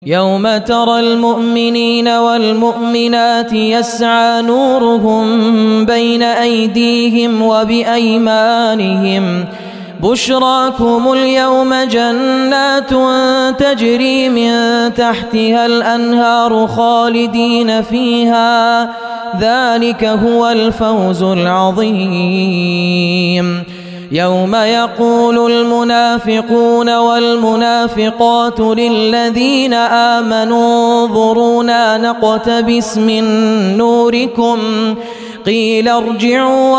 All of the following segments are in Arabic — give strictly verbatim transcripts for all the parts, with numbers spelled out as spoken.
يوم ترى المؤمنين والمؤمنات يسعى نورهم بين أيديهم وبأيمانهم بشراكم اليوم جنات تجري من تحتها الأنهار خالدين فيها ذلك هو الفوز العظيم. يوم يقول المنافقون والمنافقات للذين آمنوا انظرونا نقتبس من نوركم قيل ارجعوا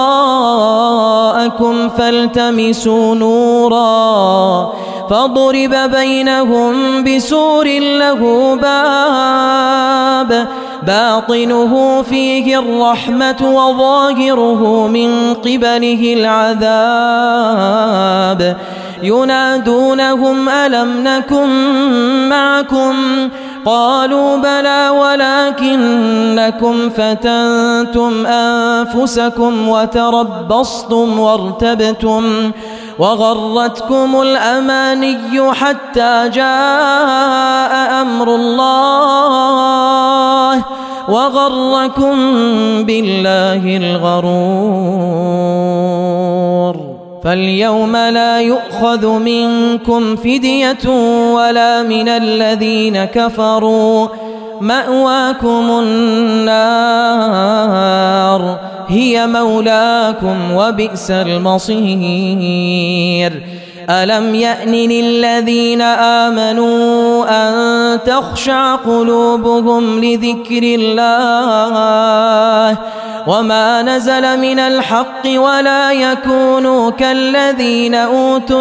وراءكم فالتمسوا نورا فضرب بينهم بسور له باب باطنه فيه الرحمة وظاهره من قبله العذاب ينادونهم ألم نكن معكم قالوا بلى ولكنكم فتنتم أنفسكم وتربصتم وارتبتم وغرتكم الأماني حتى جاء أمر الله وغركم بالله الغرور. فاليوم لا يؤخذ منكم فدية ولا من الذين كفروا مأواكم النار هي مولاكم وبئس المصير. ألم يأن للذين آمنوا أن تخشع قلوبهم لذكر الله وما نزل من الحق ولا يكونوا كالذين أوتوا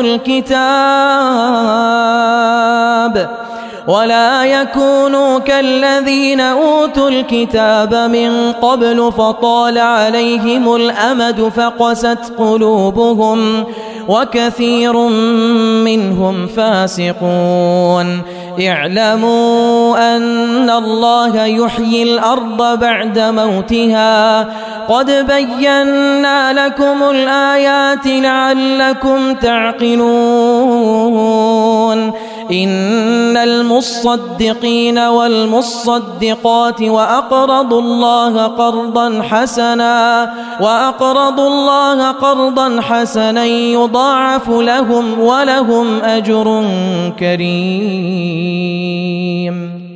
الكتاب ولا يكونوا كالذين أوتوا الكتاب من قبل فطال عليهم الأمد فقست قلوبهم وكثير منهم فاسقون. اعلموا أن الله يحيي الأرض بعد موتها قد بينا لكم الآيات لعلكم تعقلون. إن المصدقين والمصدقات وأقرضوا الله قرضا حسنا وأقرضوا الله قرضا حسنا يضاعف لهم ولهم أجر كريم.